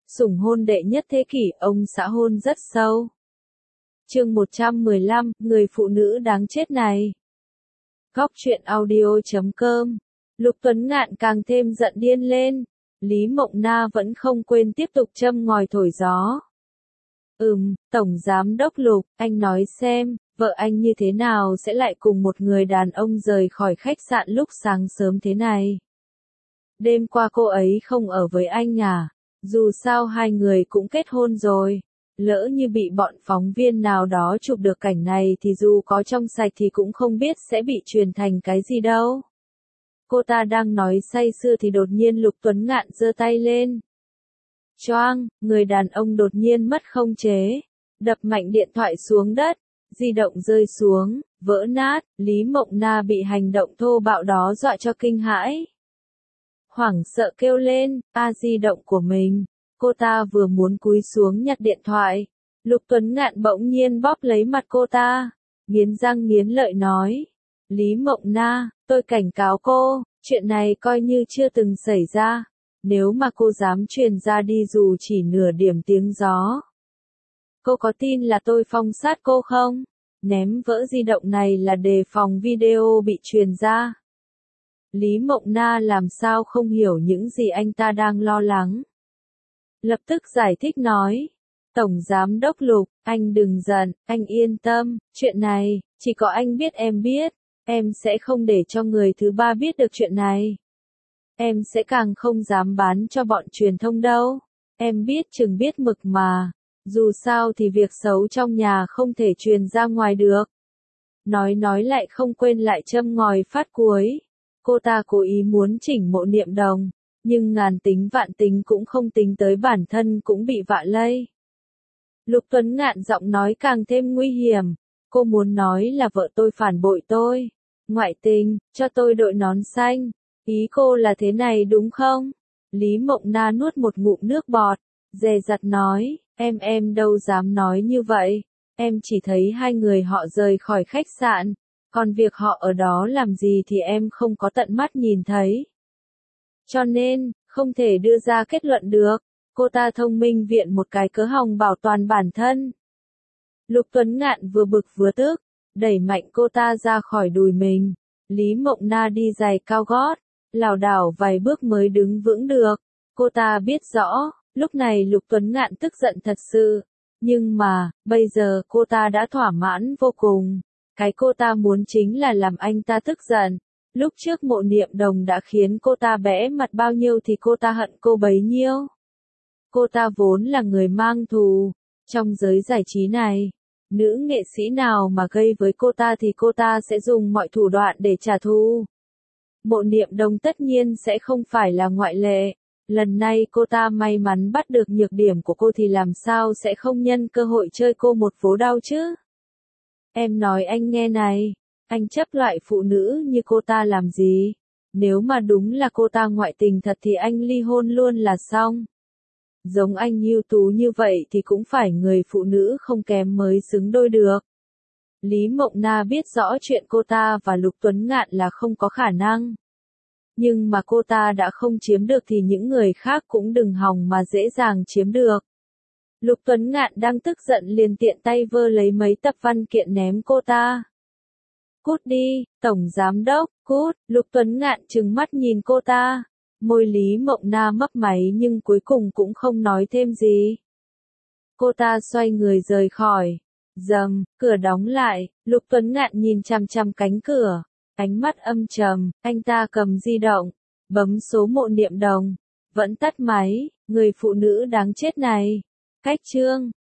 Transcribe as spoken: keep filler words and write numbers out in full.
Sủng hôn đệ nhất thế kỷ, ông xã hôn rất sâu. Chương một trăm mười lăm, người phụ nữ đáng chết này. Góc truyện audio chấm com. Lục Tuấn Ngạn càng thêm giận điên lên. Lý Mộng Na vẫn không quên tiếp tục châm ngòi thổi gió. Ừm, Tổng Giám đốc Lục, anh nói xem, vợ anh như thế nào sẽ lại cùng một người đàn ông rời khỏi khách sạn lúc sáng sớm thế này? Đêm qua cô ấy không ở với anh à? Dù sao hai người cũng kết hôn rồi. Lỡ như bị bọn phóng viên nào đó chụp được cảnh này thì dù có trong sạch thì cũng không biết sẽ bị truyền thành cái gì đâu. Cô ta đang nói say sưa thì đột nhiên Lục Tuấn Ngạn giơ tay lên. Choang, người đàn ông đột nhiên mất khống chế, đập mạnh điện thoại xuống đất, di động rơi xuống, vỡ nát, Lý Mộng Na bị hành động thô bạo đó dọa cho kinh hãi. Hoảng sợ kêu lên, a di động của mình, cô ta vừa muốn cúi xuống nhặt điện thoại, Lục Tuấn Ngạn bỗng nhiên bóp lấy mặt cô ta, nghiến răng nghiến lợi nói, Lý Mộng Na, tôi cảnh cáo cô, chuyện này coi như chưa từng xảy ra, nếu mà cô dám truyền ra đi dù chỉ nửa điểm tiếng gió. Cô có tin là tôi phong sát cô không? Ném vỡ di động này là đề phòng video bị truyền ra. Lý Mộng Na làm sao không hiểu những gì anh ta đang lo lắng. Lập tức giải thích nói, Tổng Giám đốc Lục, anh đừng giận, anh yên tâm, chuyện này, chỉ có anh biết em biết, em sẽ không để cho người thứ ba biết được chuyện này. Em sẽ càng không dám bán cho bọn truyền thông đâu, em biết chừng biết mực mà, dù sao thì việc xấu trong nhà không thể truyền ra ngoài được. Nói nói lại không quên lại châm ngòi phát cuối. Cô ta cố ý muốn chỉnh Mộ Niệm Đồng, nhưng ngàn tính vạn tính cũng không tính tới bản thân cũng bị vạ lây. Lục Tuấn Ngạn giọng nói càng thêm nguy hiểm, cô muốn nói là vợ tôi phản bội tôi, ngoại tình, cho tôi đội nón xanh, ý cô là thế này đúng không? Lý Mộng Na nuốt một ngụm nước bọt, dè dặt nói, em em đâu dám nói như vậy, em chỉ thấy hai người họ rời khỏi khách sạn. Còn việc họ ở đó làm gì thì em không có tận mắt nhìn thấy. Cho nên, không thể đưa ra kết luận được. Cô ta thông minh viện một cái cớ hòng bảo toàn bản thân. Lục Tuấn Ngạn vừa bực vừa tức, đẩy mạnh cô ta ra khỏi đùi mình. Lý Mộng Na đi giày cao gót, lảo đảo vài bước mới đứng vững được. Cô ta biết rõ, lúc này Lục Tuấn Ngạn tức giận thật sự. Nhưng mà, bây giờ cô ta đã thỏa mãn vô cùng. Cái cô ta muốn chính là làm anh ta tức giận. Lúc trước Mộ Niệm Đồng đã khiến cô ta bẽ mặt bao nhiêu thì cô ta hận cô bấy nhiêu. Cô ta vốn là người mang thù. Trong giới giải trí này, nữ nghệ sĩ nào mà gây với cô ta thì cô ta sẽ dùng mọi thủ đoạn để trả thù. Mộ Niệm Đồng tất nhiên sẽ không phải là ngoại lệ. Lần này cô ta may mắn bắt được nhược điểm của cô thì làm sao sẽ không nhân cơ hội chơi cô một vố đau chứ? Em nói anh nghe này, anh chấp loại phụ nữ như cô ta làm gì? Nếu mà đúng là cô ta ngoại tình thật thì anh ly hôn luôn là xong. Giống anh ưu tú như vậy thì cũng phải người phụ nữ không kém mới xứng đôi được. Lý Mộng Na biết rõ chuyện cô ta và Lục Tuấn Ngạn là không có khả năng. Nhưng mà cô ta đã không chiếm được thì những người khác cũng đừng hòng mà dễ dàng chiếm được. Lục Tuấn Ngạn đang tức giận liền tiện tay vơ lấy mấy tập văn kiện ném cô ta. Cút đi, Tổng Giám đốc, cút, Lục Tuấn Ngạn trừng mắt nhìn cô ta. Môi Lý Mộng Na mấp máy nhưng cuối cùng cũng không nói thêm gì. Cô ta xoay người rời khỏi. Dầm, cửa đóng lại, Lục Tuấn Ngạn nhìn chằm chằm cánh cửa. Ánh mắt âm trầm, anh ta cầm di động, bấm số Mộ Niệm Đồng. Vẫn tắt máy, người phụ nữ đáng chết này. Cách chương